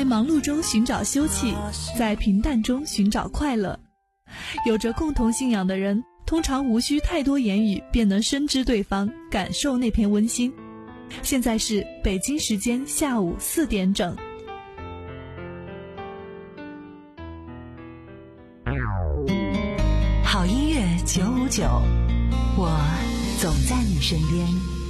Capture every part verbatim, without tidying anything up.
忙碌中寻找休憩，在平淡中寻找快乐。有着共同信仰的人，通常无需太多言语便能深知对方，感受那片温馨。现在是北京时间下午四点整。 好音乐九五九，我总在你身边。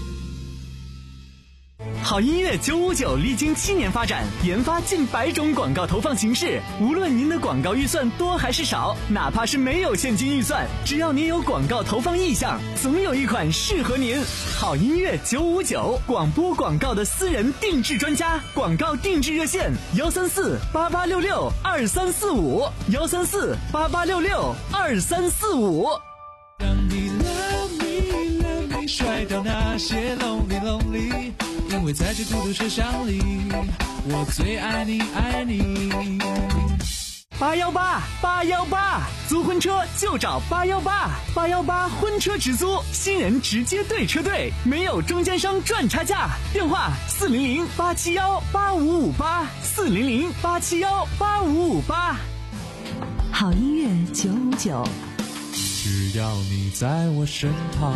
好音乐九五九历经七年发展，研发近百种广告投放形式。无论您的广告预算多还是少，哪怕是没有现金预算，只要您有广告投放意向，总有一款适合您。好音乐九五九，广播广告的私人定制专家，广告定制热线幺三四八八六六二三四五幺三四八八六六二三四五。 让你 love me love me， 甩掉那些 lonely lonely。因为在这孤独车厢里，我最爱你爱你。 八幺八八幺八，租婚车就找八幺八八幺八婚车直租，新人直接对车队，没有中间商赚差价。电话四零零八七幺八五五八四零零八七幺八五五八。 好音乐九五九， 只要你在我身旁。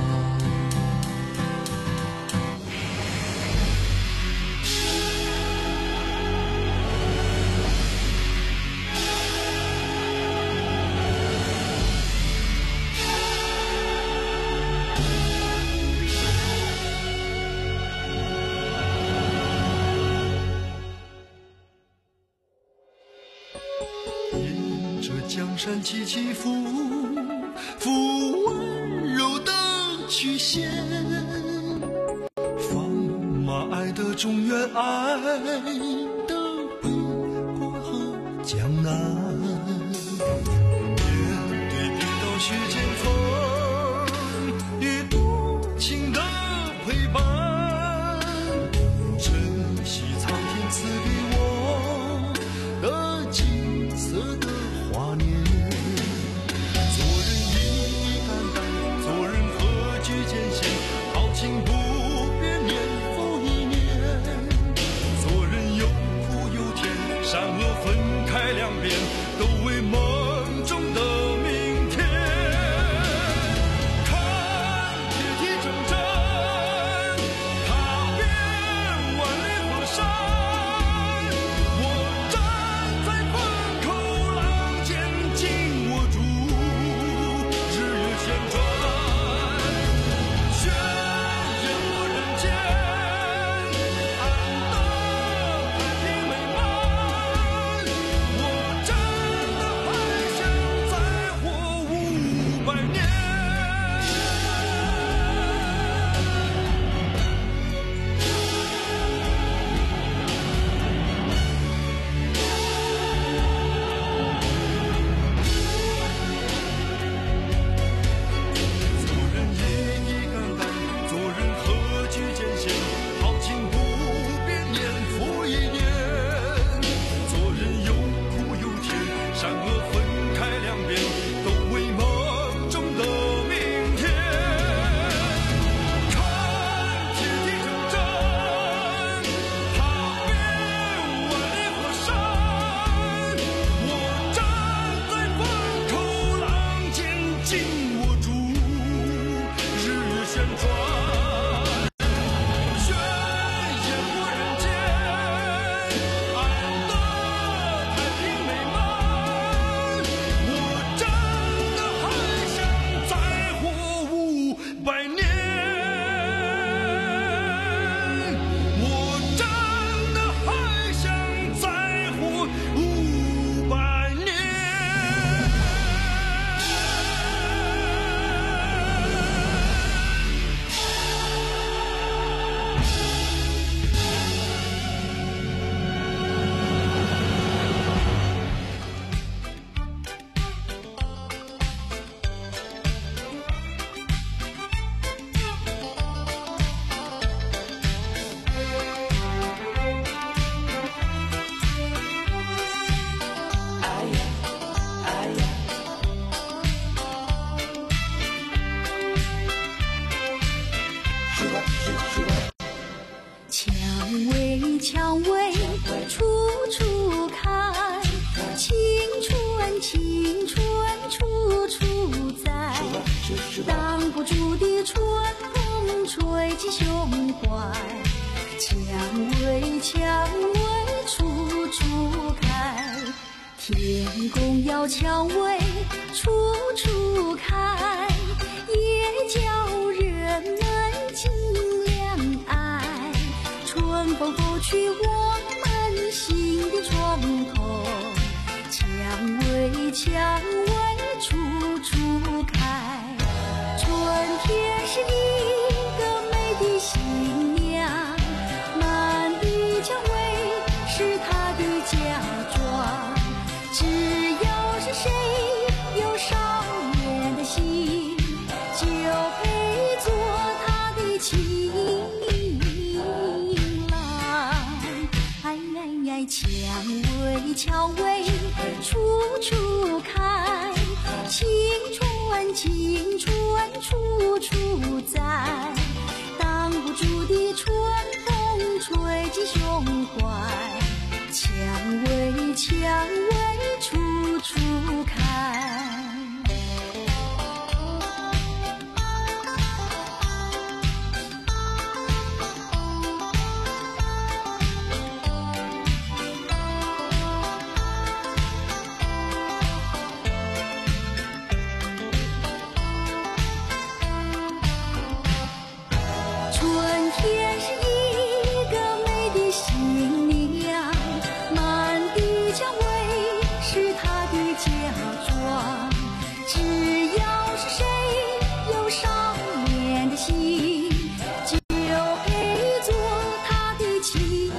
江山起起伏伏，温柔的曲线，放马爱的中原，爱的北国和江南。面对冰刀雪剑锋，与多情的陪伴，珍惜苍天赐给我的金色的华年。做人一担担，做人何惧艰险，豪情不变，年复一年。做人有苦有甜，善恶分开两边，都为梦中的明天。看铁蹄铮铮，踏遍万里河山。我站在风口浪尖，紧握住日月旋转，宣言我人间安得太平美满。我真的还想再活五百年。做人一一肝胆，做人何惧艰险，豪情不变，年复一年。做人有苦有甜，善恶分开两边，都为梦中的明天。看铁蹄铮铮，踏遍万里河山。我站在风口浪尖，紧握住日月旋转，宣言我人间安得太平美满。我真的还想再活五百年。我真的还想再活五百年。 蔷薇，蔷薇，处处挡不住的春风吹进胸怀，蔷薇蔷薇处处开，天公要蔷薇处处开，也叫人们尽量爱。春风拂去我们心的窗口，蔷薇蔷薇处处开。春天是一个美的新娘，满地蔷薇是她的嫁妆。只要是谁有少年的心，就配做她的情郎。哎哎哎，蔷薇蔷薇处处开，青春青春处处在，挡不住的春风吹进胸怀，蔷薇蔷薇处处开。春天是一个美的新娘，满地蔷薇是她的嫁妆。只要是谁有少年的心，就配做她的情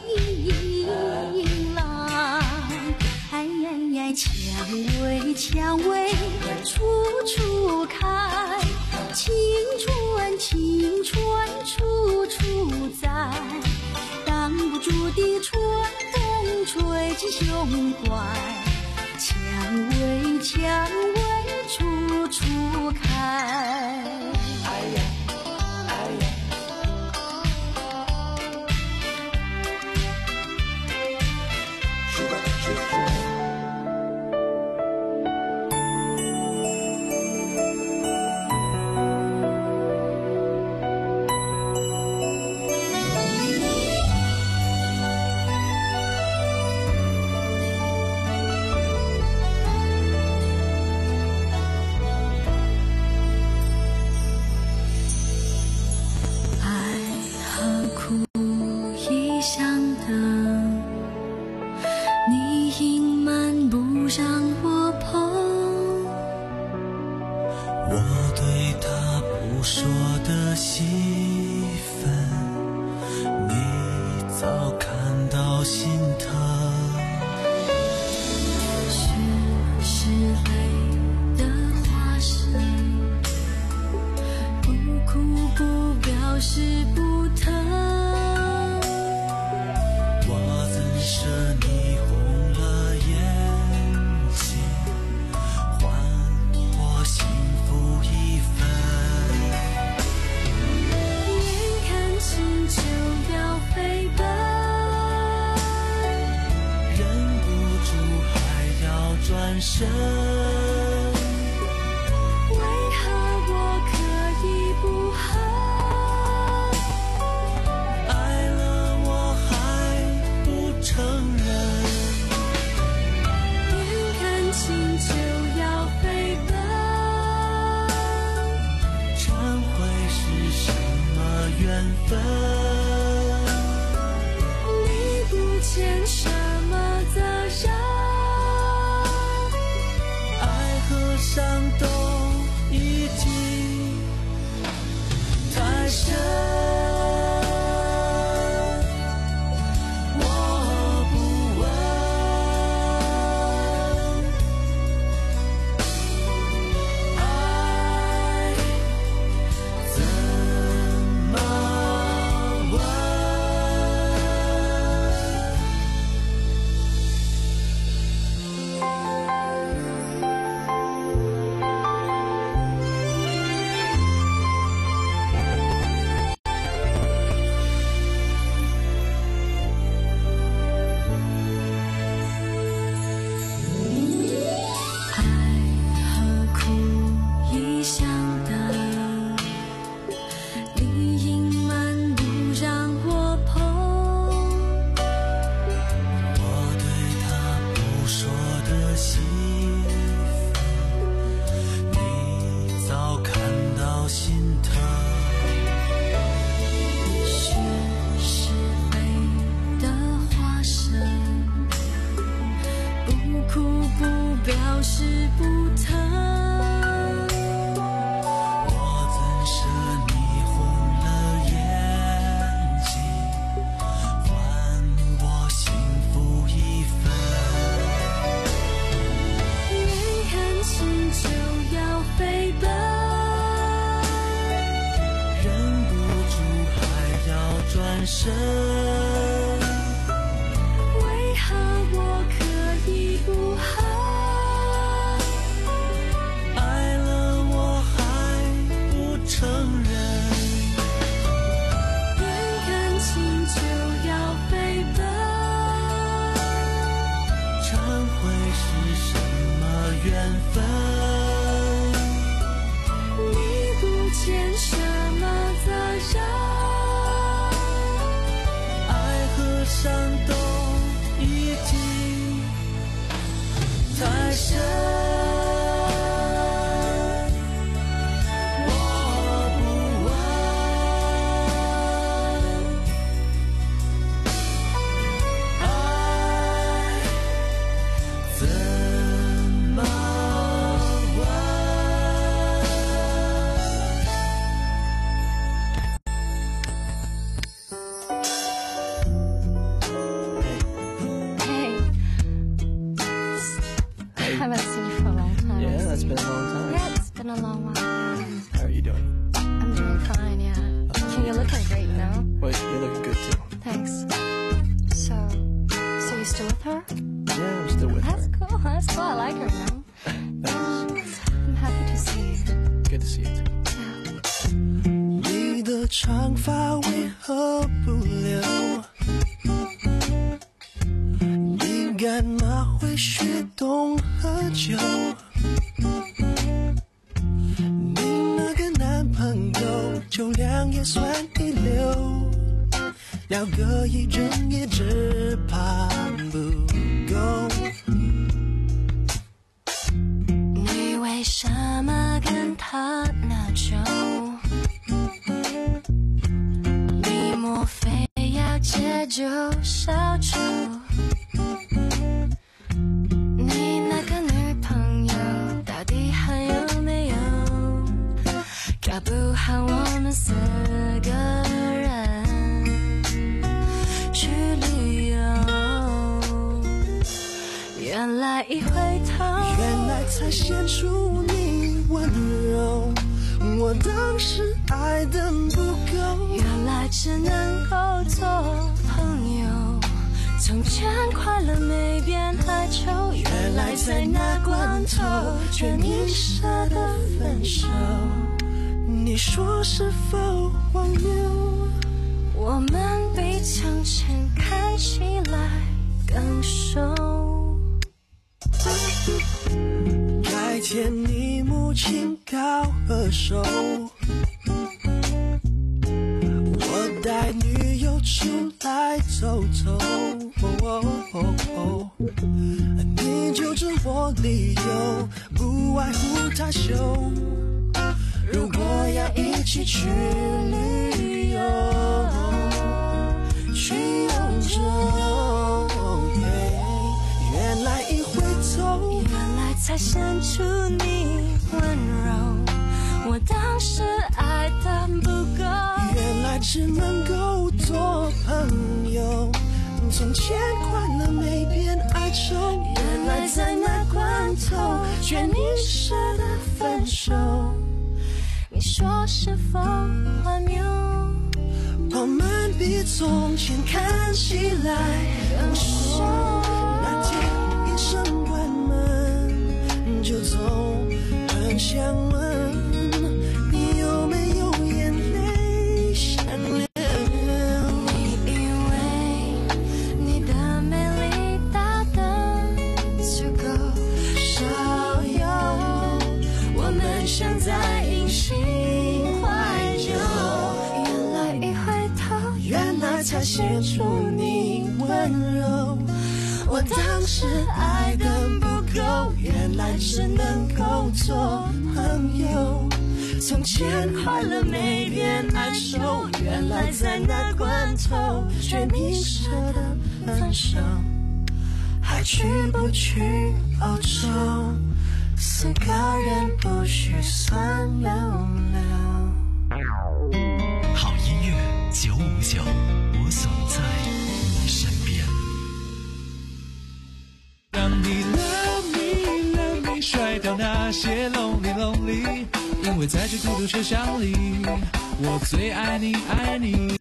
郎。哎哎哎，蔷薇蔷薇处处开，青春青春处处在，挡不住的春风吹进胸怀，蔷薇蔷薇处处开。哎呀哎呀， 怎么问？ 太深。 为何我可以不爱？ 爱了我还不承认， 恋感情就要飞奔， 常会是什么缘分？ 你不见什么责任， 爱和伤都已经太深。我不问爱怎么问。 I haven't seen you for a long time. Yeah, that's been a long time. Yeah, it's been a long while. Yeah. How are you doing? I'm doing fine, yeah. You're looking great now. Well, you're looking good too. Thanks. So, so you still with her? Yeah, I'm still with That's her. cool. That's cool. I like her now. Thanks. I'm happy to see you. Good to see you too. Yeah. 你的长发为何不留？你干嘛会学懂喝酒？你那个男朋友酒量也算一流，聊个一整夜只怕不够。 你为什么跟他拿酒？你莫非要借酒消愁？你那个女朋友到底还有没有？搞不好我们四个人去旅游。原来一回头， 原来才显出你温柔，我当时爱的不够。 原来只能够做朋友。从前快乐没变哀愁，原来在那关头，却你舍得分手。 你说是否荒谬？ 我们比从前看起来更熟。 改天你母亲告何首，我带女友出来走走，你揪着我理由，不外乎太羞。如果要一起去旅游，去欧洲，原来一回头， 原来才显出你温柔，我当时爱的不够。 原来只能够做朋友，从前快乐没变哀愁， 原来在那关头，却你舍得分手。你说是否荒谬？ 我们比从前看起来更熟。那天一声关门就走，很想问你有没有眼泪想流。 你以为你的美丽大得足够少有，我们像在隐形怀旧。原来一回头， 原来才显出你温柔， 我当时爱的不够，原来只能够做朋友。从前快乐没变哀愁，原来在那关头，却你舍得分手。还去不去欧洲？四个人不许算流流。 好音乐九五九，我总在你身边。 让你 love me love me 甩掉那些 lonely lonely，因为在这孤独车厢里， 我最爱你爱你。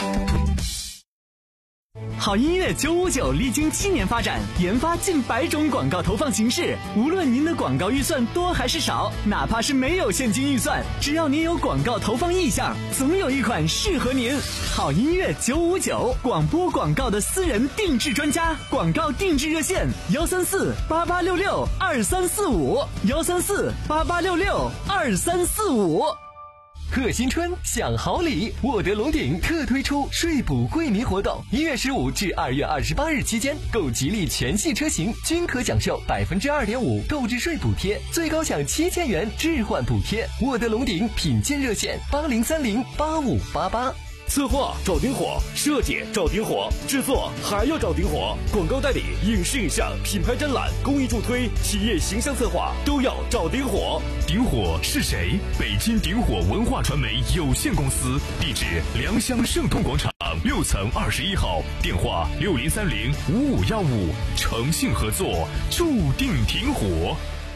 好音乐九五九历经七年发展，研发近百种广告投放形式。无论您的广告预算多还是少，哪怕是没有现金预算，只要您有广告投放意向，总有一款适合您。好音乐九五九，广播广告的私人定制专家，广告定制热线：幺三四八八六六二三四五，幺三四八八六六二三四五。 贺新春享好礼，沃德龙鼎特推出税补惠民活动，一月十五至二月二十八日期间，购吉利全系车型均可享受百分之二点五购置税补贴，最高享七千元置换补贴。沃德龙鼎品鉴热线：八零三零八五八八。 策划找顶火，设计找顶火，制作还要找顶火，广告代理、影视影像、品牌展览、公益助推、企业形象策划都要找顶火。 顶火是谁？北京顶火文化传媒有限公司，地址良乡盛通广场六层二十一号，电话六零三零五五幺五，诚信合作，注定挺火。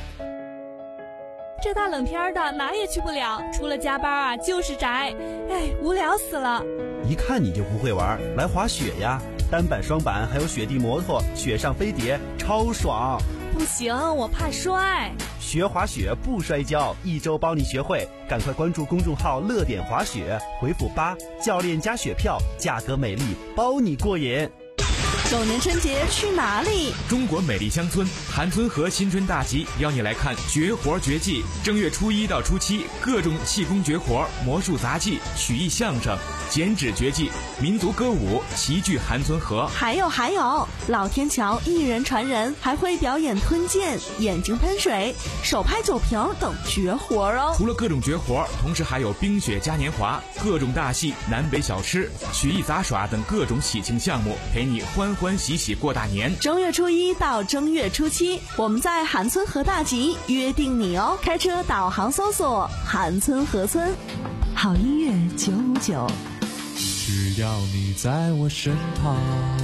这大冷天的哪也去不了，除了加班啊就是宅，哎，无聊死了。 一看你就不会玩，来滑雪呀，单板双板还有雪地摩托，雪上飞碟超爽。 不行，我怕摔。 学滑雪不摔跤，一周帮你学会，赶快关注公众号乐点滑雪，回复八，教练加雪票，价格美丽，包你过瘾。 狗年春节去哪里？ 中国美丽乡村韩村河新春大集邀你来看绝活绝技。正月初一到初七，各种气功绝活、魔术杂技、曲艺相声、剪纸绝技、民族歌舞齐聚韩村河。 还有还有，老天桥一人传人，还会表演吞剑、眼睛喷水、手拍酒瓶等绝活哦。 除了各种绝活，同时还有冰雪嘉年华、各种大戏、南北小吃、曲艺杂耍等各种喜庆项目，陪你欢欢喜喜过大年。 正月初一到正月初七，我们在韩村河大集约定你哦。开车导航搜索韩村河村。 好音乐九五九， 只要你在我身旁。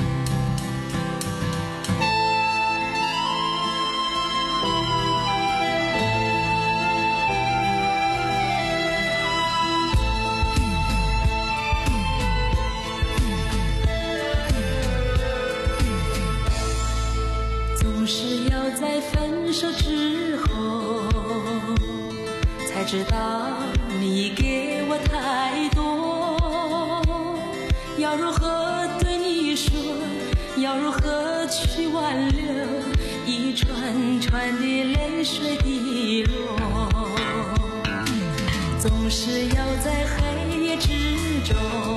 是要在分手之后才知道你给我太多，要如何对你说，要如何去挽留一串串的泪水滴落，总是要在黑夜之中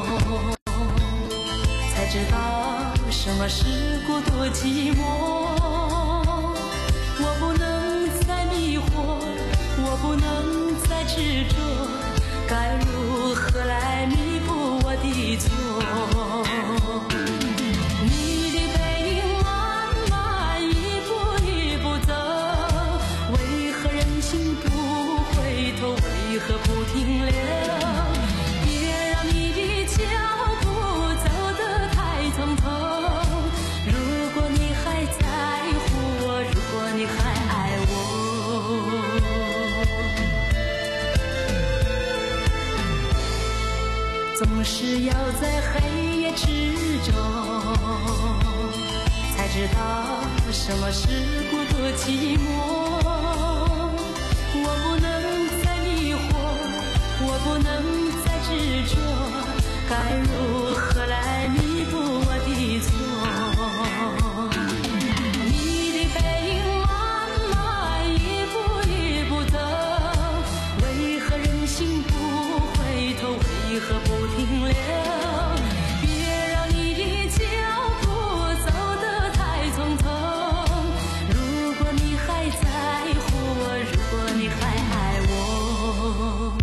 才知道什么是孤独寂寞。我不能再迷惑，我不能再执着，该如何来弥补我的错？你的背影慢慢一步一步走，为何人心不回头，为何不停留？别让你的脚步走得太匆匆，如果你还在乎我，如果你还爱我，总是要在黑夜之中才知道什么是孤独寂寞。我不能再迷惑，我不能再执着，该如何来弥补我的错？你的背影慢慢一步一步走，为何人心不回头，为何不停留？别让你的脚步走得太匆匆，如果你还在乎我，如果你还爱我。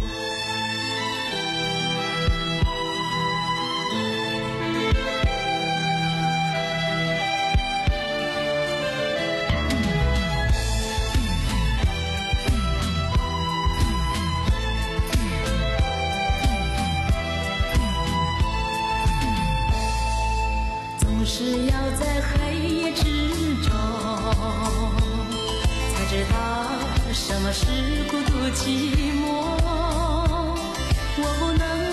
总是要在黑夜之中才知道什么是孤独寂寞。我不能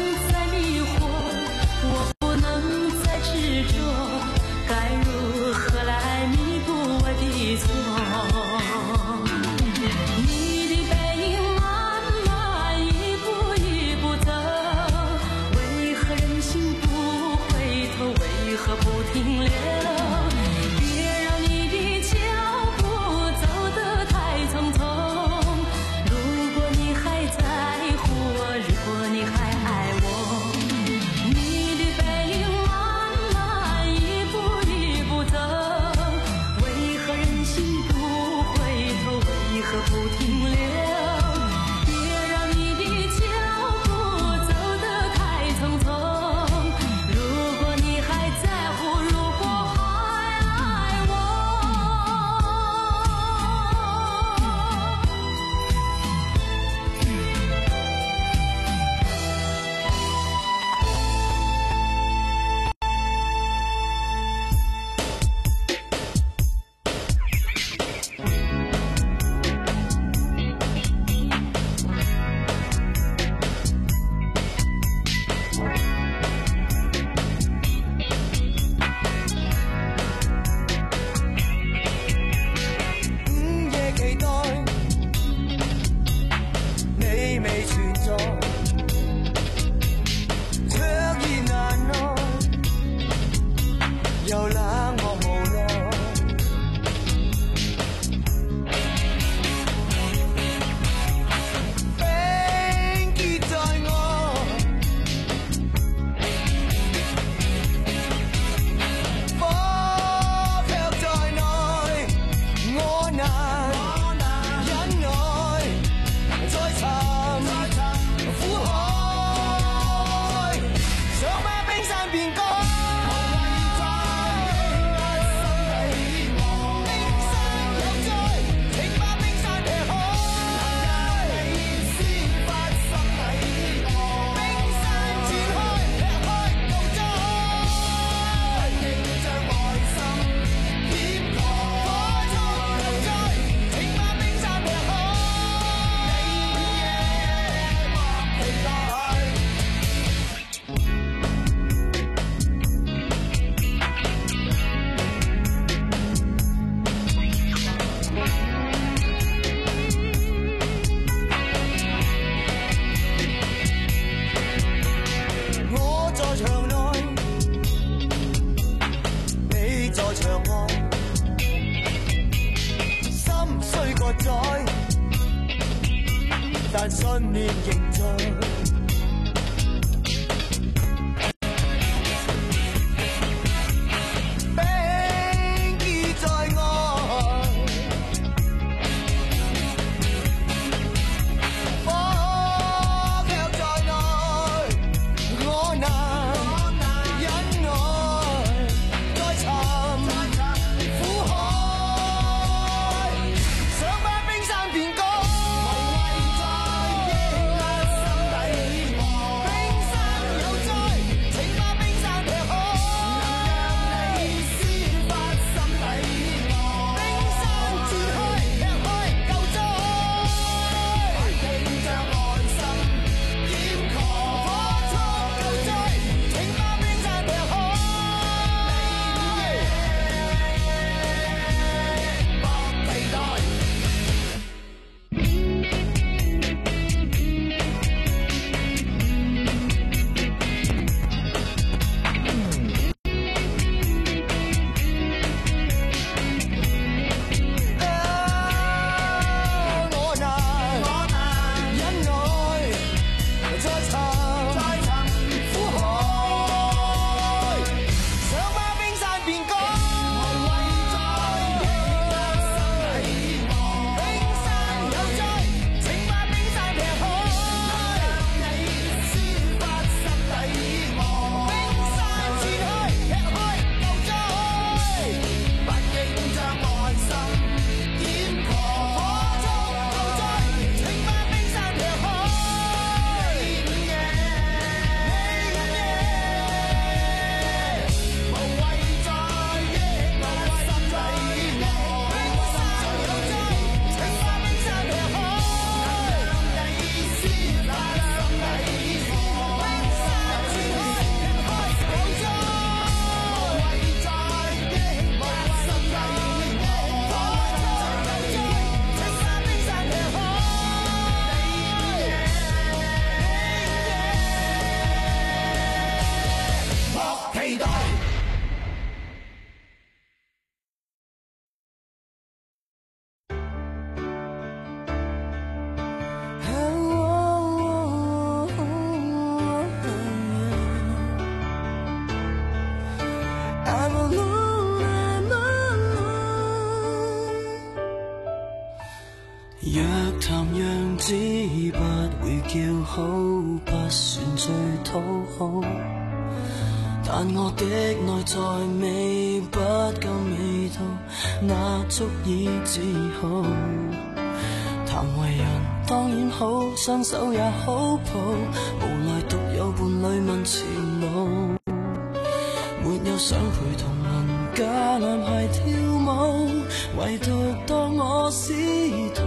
不算最討好，但我的內在未不夠味道，那足以自豪。談為人當然好，雙手也好抱，無奈獨有伴侶問前路，沒有想陪同鄰家男孩跳舞，唯獨當我司徒。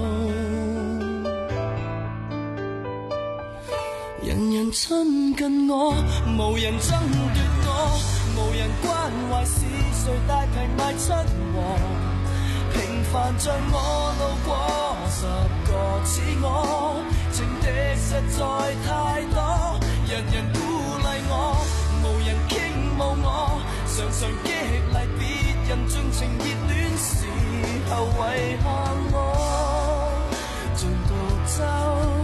人人親近我，無人爭奪我，無人關懷是誰大平賣七王，平凡像我路過十個似我，情敵實在太多，人人鼓勵我，無人傾慕我，常常激勵別人盡情熱戀時候，遺下我盡獨走。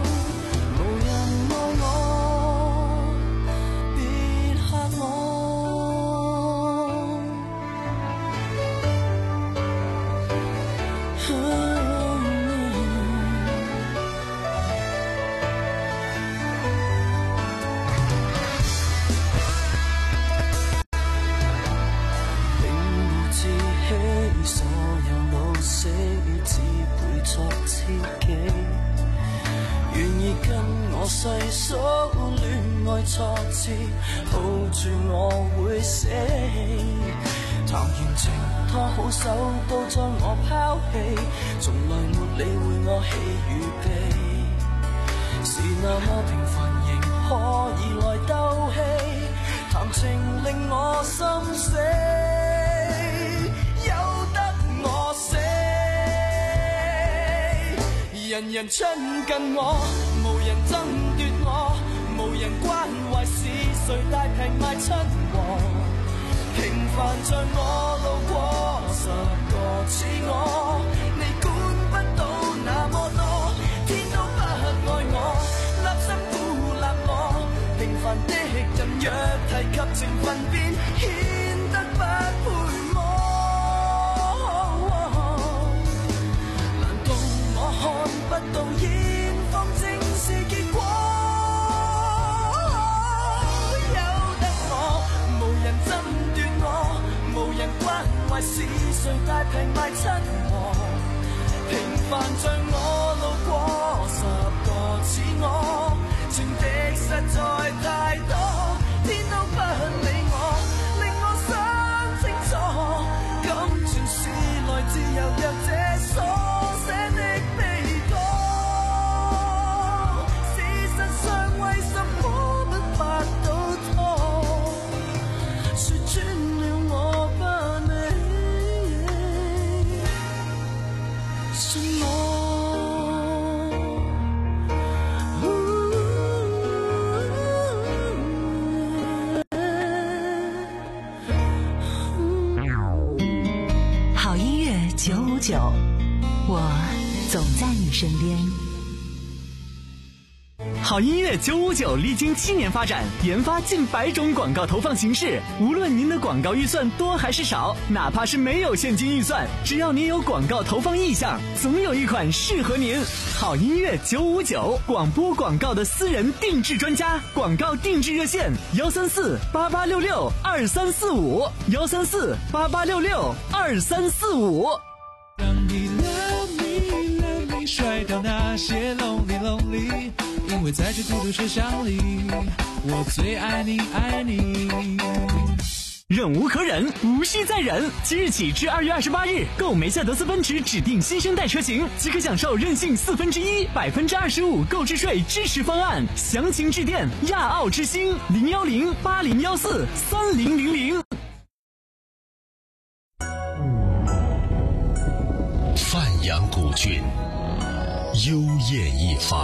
細數戀愛挫折，抱住我會死。談完情拖好手都將我拋棄，從來沒理會我喜與悲。是那麼平凡仍可以來鬥氣，談情令我心死，由得我死。人人親近我，無人爭奪我，無人關懷是誰大平賣親王，平凡像我路過十個似我，你管不到那麼多，天都不愛我，立心孤立我，平凡的人若提及情分便顯得不配麼？難道我看不到現況正是結果？由得我，無人爭奪我，無人關懷是誰大平賣親我，平凡像我路過十個似我，情敵實在太多，天都不理我，令我想清楚，感情是來自由弱者所寫的悲歌。事實上為什麼不拍到拖？說穿了我不理，信我。 好音乐九五九，我总在你身边。 好音乐九五九历经七年发展，研发近百种广告投放形式。无论您的广告预算多还是少，哪怕是没有现金预算，只要您有广告投放意向，总有一款适合您。好音乐九五九，广播广告的私人定制专家，广告定制热线：幺三四八八六六二三四五，幺三四八八六六二三四五。 让你 love me love me 甩掉那些 lonely lonely， 因为在这孤独车厢里，我最爱你爱你。 忍无可忍，无需再忍。即日起至二月二十八日，购梅赛德斯奔驰指定新生代车型，即可享受任性四分之一、百分之二十五购置税支持方案。详情致电亚奥之星零幺零八零幺四三零零零。 范阳古郡，幽艳一方，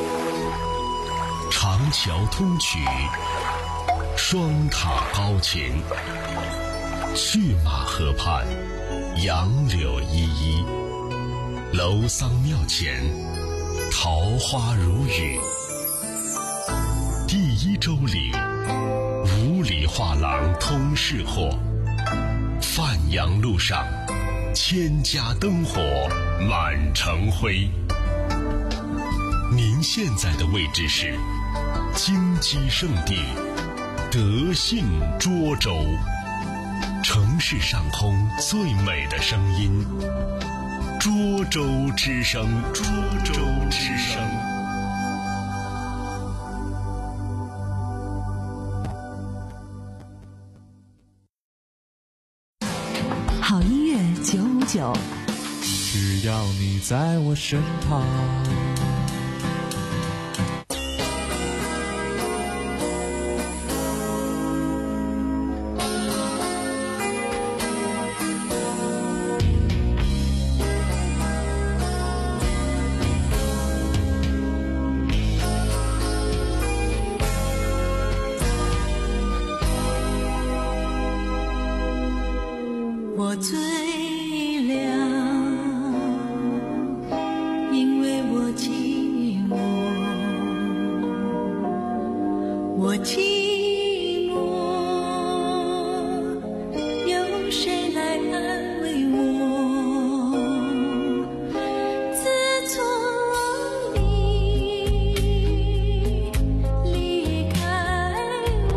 长桥通衢，双塔高擎，去马河畔，杨柳依依，楼桑庙前，桃花如雨。第一周里，五里画廊通市货，范阳路上，千家灯火满城辉。您现在的位置是京畿圣地德信涿州，城市上空最美的声音，涿州之声，涿州之声。 好音乐九五九， 只要你在我身旁。 我最亮，因为我寂寞，我寂寞，有谁来安慰我？自从你离开我，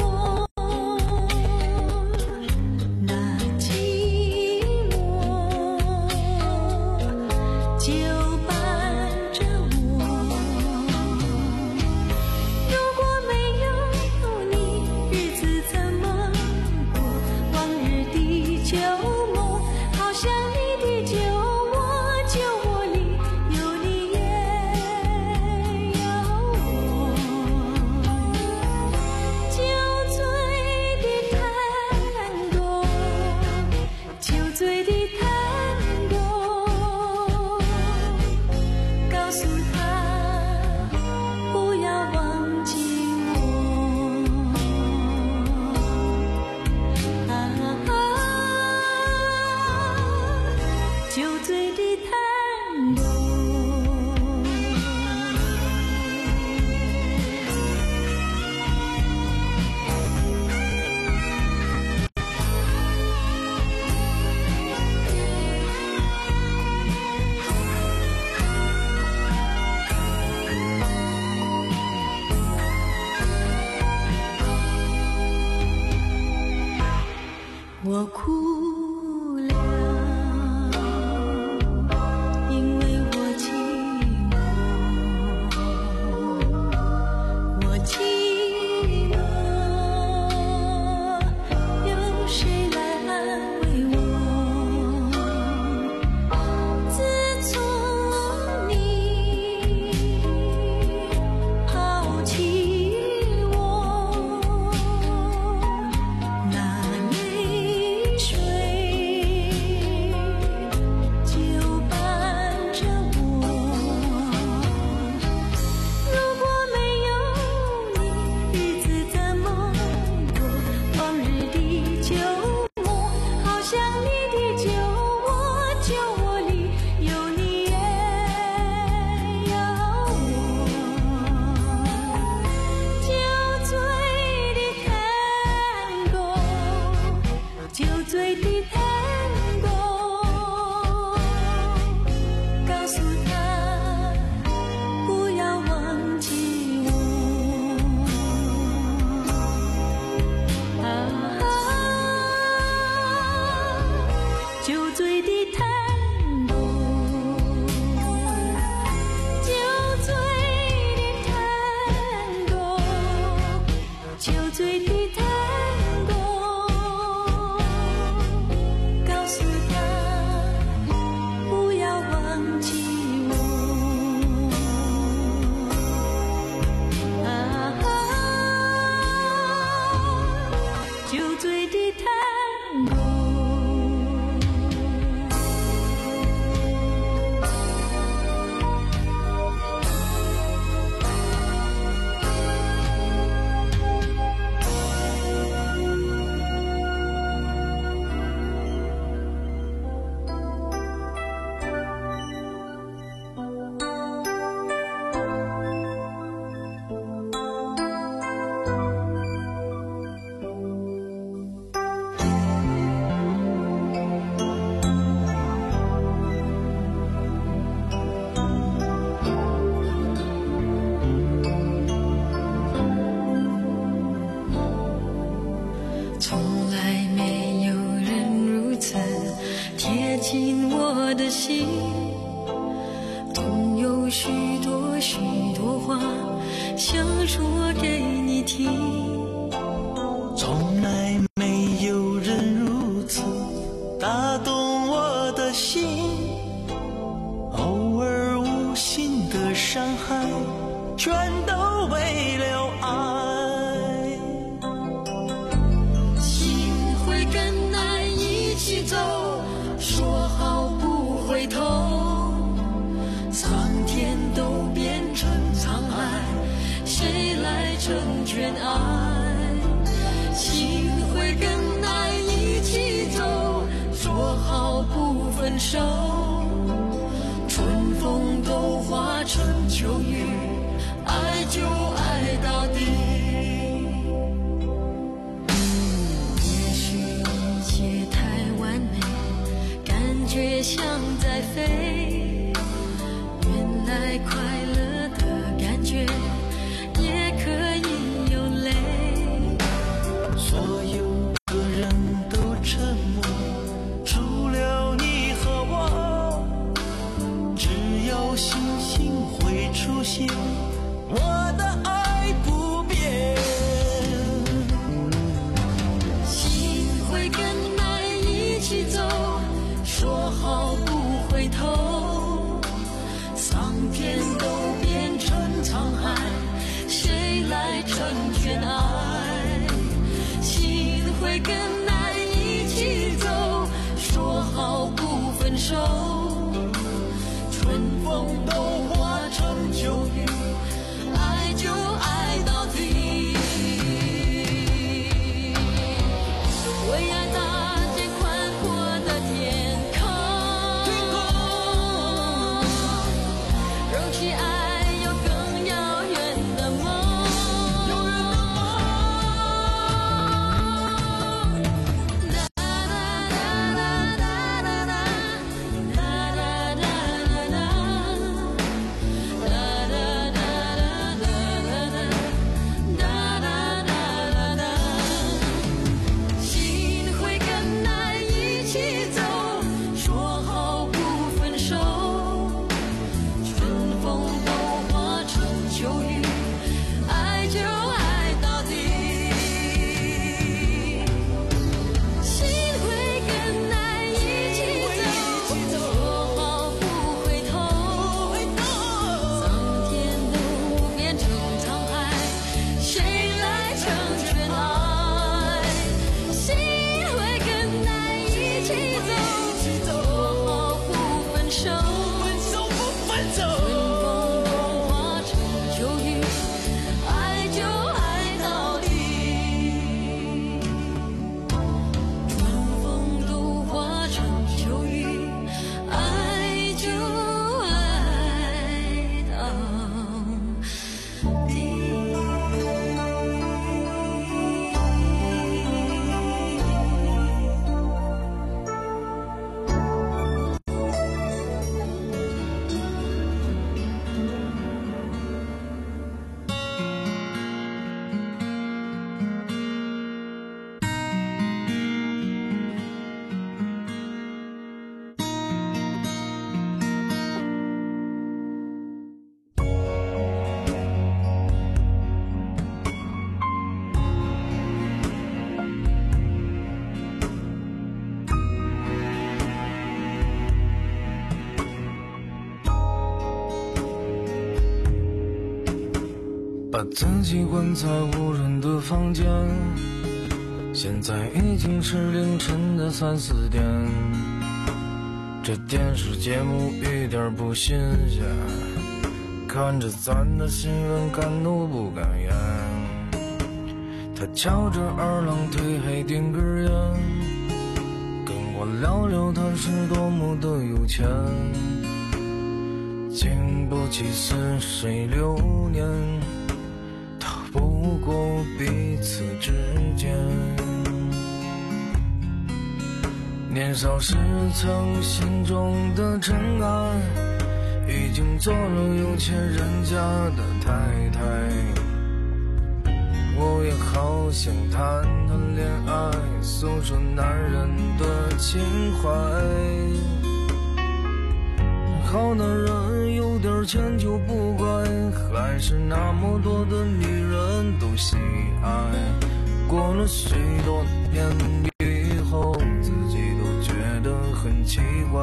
那寂就伴着我。如果没有你，日子怎么过？往日的旧梦，好像你的旧我，旧我里有你也有我。酒醉的探戈，酒醉的探戈。告诉他不要忘记我，啊啊，酒醉的探戈。我哭了，因为我寂寞，我寂寞，有谁来安慰我？自从你抛弃我，那泪水就伴着我。如果没有你，日子怎么过？往日的旧梦，好像你的旧我，旧我里有你也有我。酒醉的探戈，酒醉的探戈，告诉他不要忘记我，啊，酒醉的探戈，酒醉的探戈，酒醉的探戈。告诉他不要忘记我，啊，酒醉的探戈。 心，总有许多许多话想说给你听。 从来没有人如此打动我的心，偶尔无心的伤害，全都为了爱。 心会跟爱一起走，说好不回头，苍天都变成沧海，谁来成全爱？心会跟爱一起走，说好不分手，春风都化成秋雨，爱就爱到底。也许一切太完美，感觉像在飞，原来快乐的感觉也可以有泪。 所有个人都沉默，除了你和我，只有星星会出现，我的爱不变。 心会跟爱一起走，说好不回头，苍天都变成沧海，谁来成全爱？心会跟爱一起走，说好不分手，春风都化成秋雨，爱就爱到底。为爱搭建宽阔的天空，燃起爱有更遥远的梦。心会跟爱一起走，说好不分手，春风都化成秋雨，爱就爱到底。心会跟爱一起走，说好不回头，苍天都变成沧海，谁来成全爱？心会跟爱一起走，说好不分手，春风都化成秋雨，爱就爱到底。春风都化成秋雨，爱就爱到底。 把自己关在无人的房间，现在已经是凌晨的三四点。这电视节目一点不新鲜，看着咱的新闻敢怒不敢言。他翘着二郎腿还点根烟，跟我聊聊他是多么的有钱，经不起似水流年，不过彼此之间。年少时曾心中的尘埃，已经做了有钱人家的太太。我也好想谈谈恋爱，诉说男人的情怀。 好男人有点钱就不怪，还是那么多的女人都喜爱。过了许多年以后，自己都觉得很奇怪。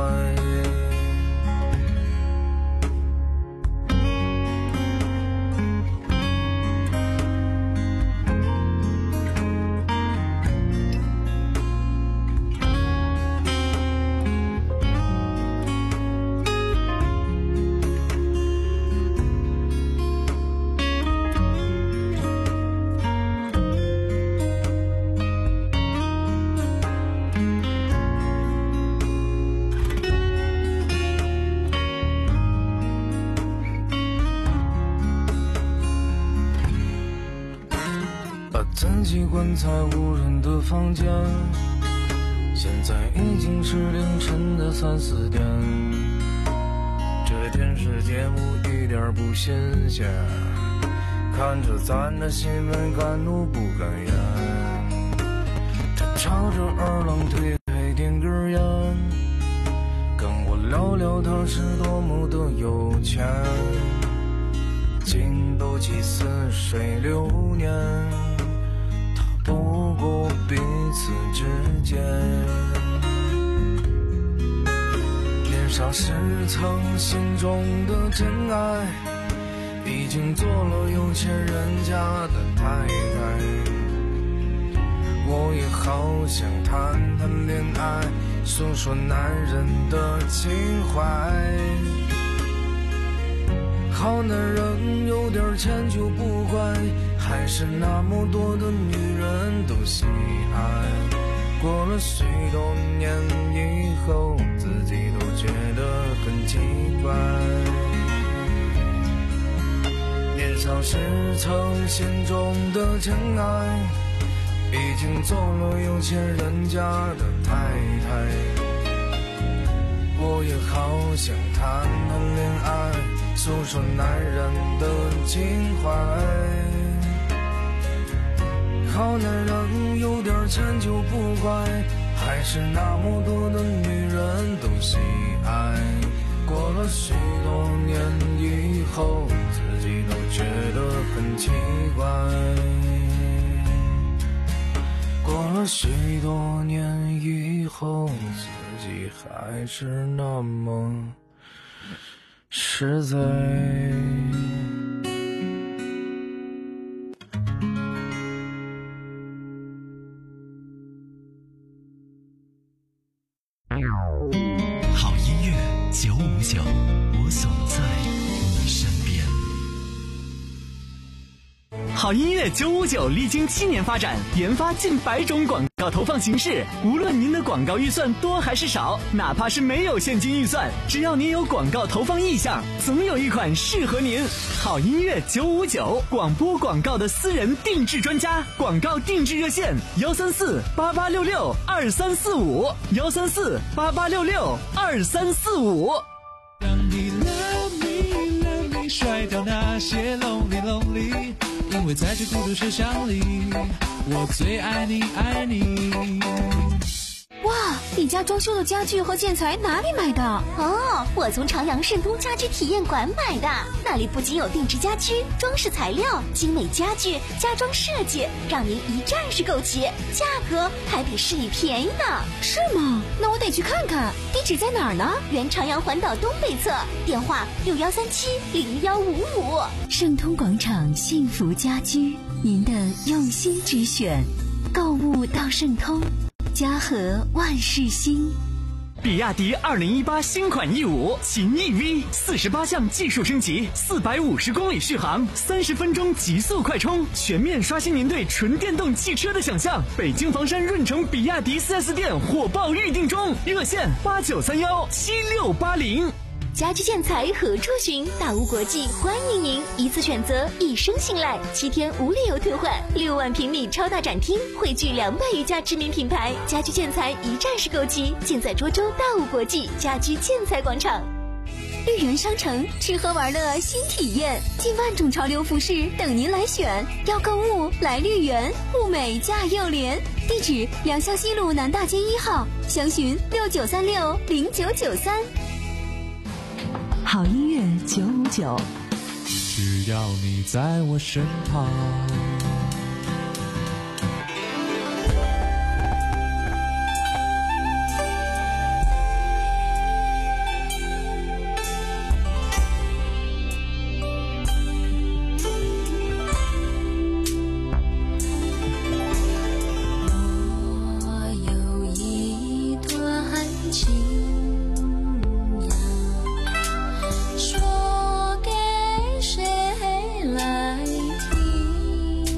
曾习惯在无人的房间，现在已经是凌晨的三四点。这电视节目一点不新鲜，看着咱的新闻敢怒不敢言。他朝着二郎腿还点根烟，跟我聊聊他是多么的有钱。经斗起似水流年，不过彼此之间，年少时曾心中的真爱，已经做了有钱人家的太太。我也好想谈谈恋爱，诉说男人的情怀。好男人有点钱就不怪，还是那么多的女人都喜爱。过了许多年以后，自己都觉得很奇怪。年少时曾心中的真爱，已经做了有钱人家的太太。我也好想谈谈恋爱，诉说男人的情怀。好男人有点钱就不怪，还是那么多的女人都喜爱。过了许多年以后，自己都觉得很奇怪。过了许多年以后，自己还是那么实在。 好音乐九五九，我总在你身边。好音乐九五九历经七年发展，研发近百种广告投放形式。无论您的广告预算多还是少，哪怕是没有现金预算，只要您有广告投放意向，总有一款适合您。好音乐九五九，广播广告的私人定制专家，广告定制热线幺三四八八六六二三四五幺三四八八六六二三四五。 让你 love me love me 甩掉那些 lonely lonely， 因为在这孤独车厢里，我最爱你爱你。 哇，你家装修的家具和建材哪里买的？ 哦，我从朝阳盛通家居体验馆买的，那里不仅有定制家居、装饰材料、精美家具、家装设计，让您一站式购齐，价格还比市里便宜呢。 是吗？那我得去看看。地址在哪儿呢？ 原朝阳环岛东北侧，电话六幺三七零幺五五。 盛通广场幸福家居，您的用心之选，购物到盛通。家和万事兴。 比亚迪二零一八新款 E 五 秦 E V 四十八项技术升级，四百五十公里续航，三十分钟极速快充，全面刷新您对纯电动汽车的想象。北京房山润城比亚迪 四 S 店火爆预定中，热线八九三幺七六八零。 家居建材何处寻？大屋国际欢迎您，一次选择，一生信赖，七天无理由退换，六万平米超大展厅，汇聚两百余家知名品牌，家居建材一站式购齐，尽在涿州大屋国际家居建材广场。 绿园商城吃喝玩乐新体验，近万种潮流服饰等您来选。要购物来绿园，物美价又廉。地址：良乡西路南大街一号，详询六九三六零九九三。 好音乐九五九， 只要你在我身旁。 说给谁来听？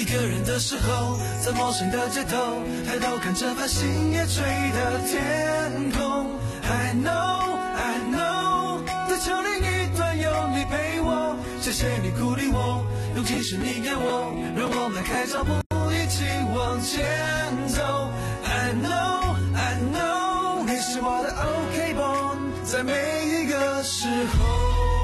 个人的时候，在陌生的街头，抬头看着繁星夜垂的天空。I know, I know， 在桥另一端有你陪我，谢谢你鼓励我，勇气是你给我，让我迈开脚步一起往前走。I know, I know， 你是我的 OK bone， 在每一个时候。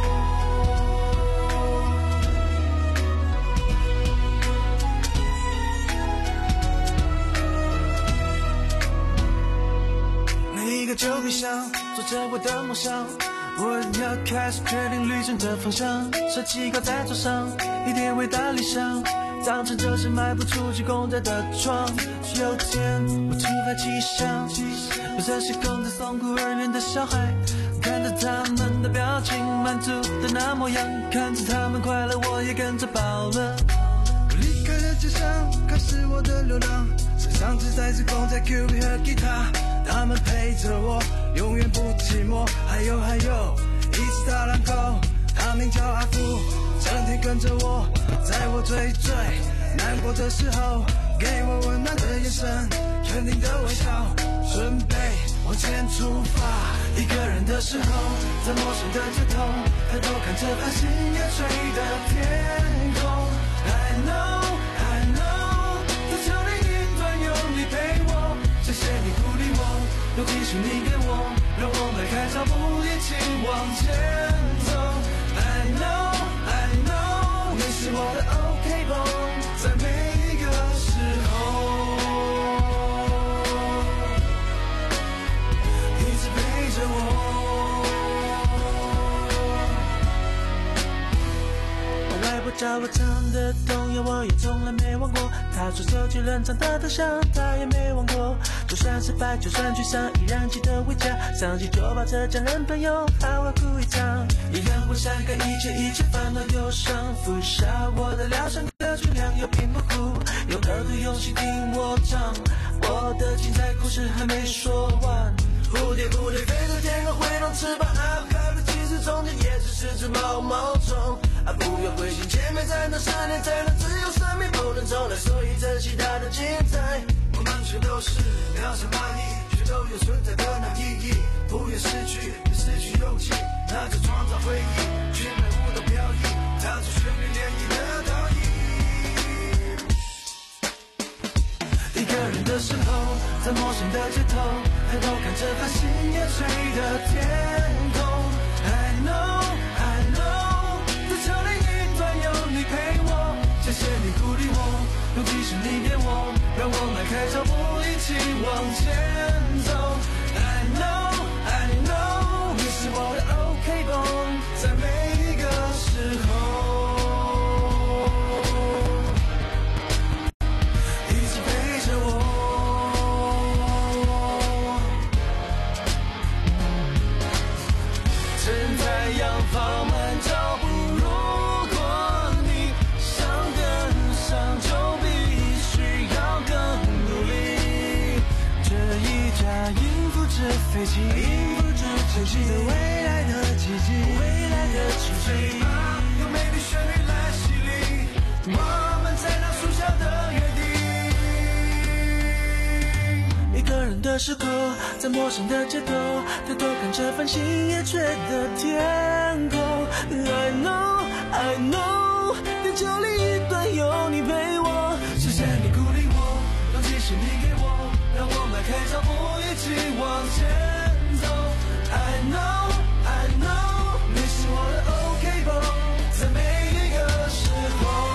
一个旧冰箱，做着我的梦想，我要开始决定旅程的方向。设计靠在桌上，一点伟大理想，当成这是迈不出去公仔的床。有天我突发奇想，我像是空在送孤儿院的小孩，看着他们的表情，满足的那模样，看着他们快乐，我也跟着饱了。我离开了街上，开始我的流浪，身上只带着公仔 Q B 和吉他。他们陪着我，永远不寂寞。还有还有，一只大狼狗，它名叫阿福，整天跟着我，在我最最难过的时候，给我温暖的眼神，肯定的微笑，准备往前出发。一个人的时候，在陌生的街头，抬头看着繁星夜垂的天空。I know, I know， 在桥另一端有你陪我，谢谢你鼓励我，勇气是你给我，让我迈开脚步一起往前走。I know, I know， 你是我的 OK bone， 在每一个时候，一直陪着我。我外婆教我唱的童谣，我也从来没忘过。她说手机冷场的头像，她也没忘过。就算失败，就算沮丧，依然记得回家。上机就抱着家人朋友，好好哭一场。依然会删开一切一切烦恼忧伤，服下我的疗伤歌曲，良药并不苦。有耳朵用心听我唱，我的精彩故事还没说完。蝴蝶蝴蝶飞到天空，挥动翅膀啊，害怕其实中间也只是只毛毛虫啊！不要灰心，前面才能十年，才能自由，生命不能重来，所以珍惜它的精彩。我们全都是渺小蚂蚁，却都有存在的那意义。不愿失去，别失去勇气，那就创造回忆。去买舞蹈飘逸，踏出旋律涟漪的倒影。一个人的时候，在陌生的街头，抬头看着繁星夜垂的天空。I know, I know， 在桥另一端有你陪我，谢谢你鼓励我，勇气是你给我，让我迈开脚步一起往前走。I know, I know， 你是我的 OK bone， 在每一个时候。放慢脚步，如果你想跟上，就必须要更努力。这一架音符纸飞机，音符纸撑起的未来的奇迹，未来的奇迹。用美丽旋律来洗礼，我们在那树下的约定。一个人的时候，在陌生的街头，抬头看着繁星夜垂的天空。I know, I know， 地球另一端有你陪我，谢谢你鼓励我，勇气是你给我，让我迈开脚步一起往前走。I know, I know， 你是我的 OK bone， 在每一个时候。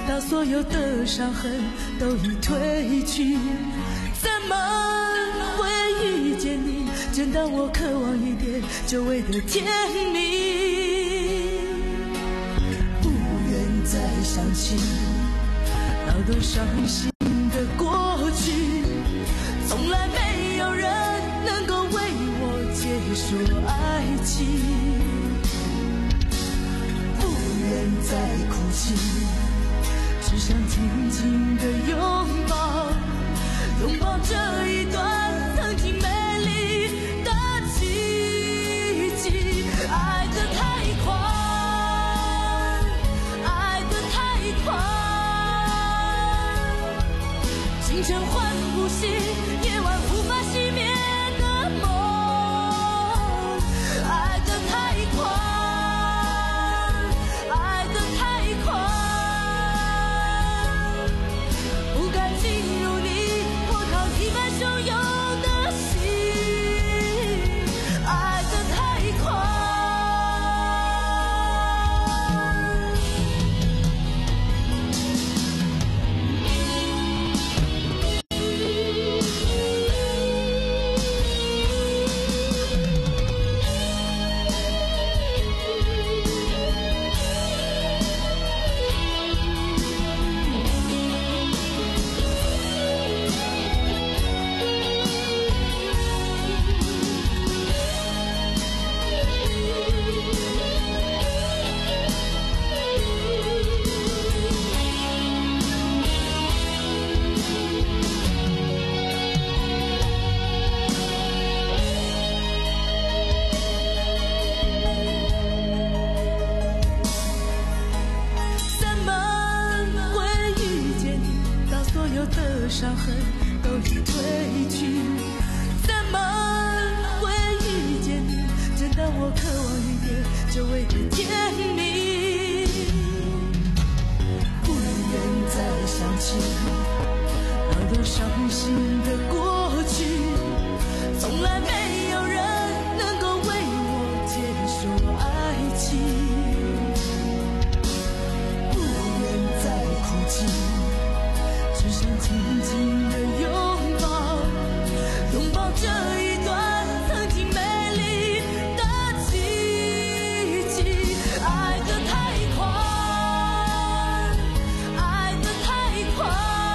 到所有的伤痕都已褪去，怎么会遇见你？正当我渴望一点久违的甜蜜，不愿再想起那段伤心的过去，从来没有人能够为我解说爱情，不愿再哭泣，只想紧紧的拥抱，拥抱这一段曾经美丽的奇迹。爱得太快，爱得太快，清晨唤不醒，夜晚无法熄灭的梦。爱得太快，爱得太快，不该进入你波涛一般汹涌的心。爱得太快。伤痕都已褪去，怎么会遇见你？正当我渴望一点久违的甜蜜，不愿再想起那段伤心的过去，从来没有人能够为我解说爱情，不愿再哭泣，只想紧紧的拥抱，拥抱这一段曾经美丽的奇迹。爱得太快，爱得太快，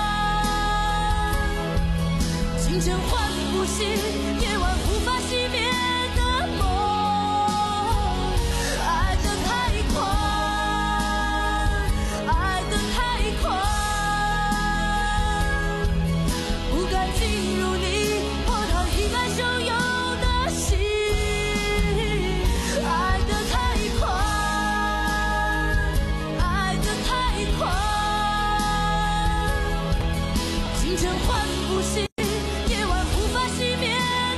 清晨唤不醒，夜晚无法熄灭的梦。爱得太快，爱得太快，不该进入你波涛一般汹涌的心。爱得太快，爱得太快，清晨唤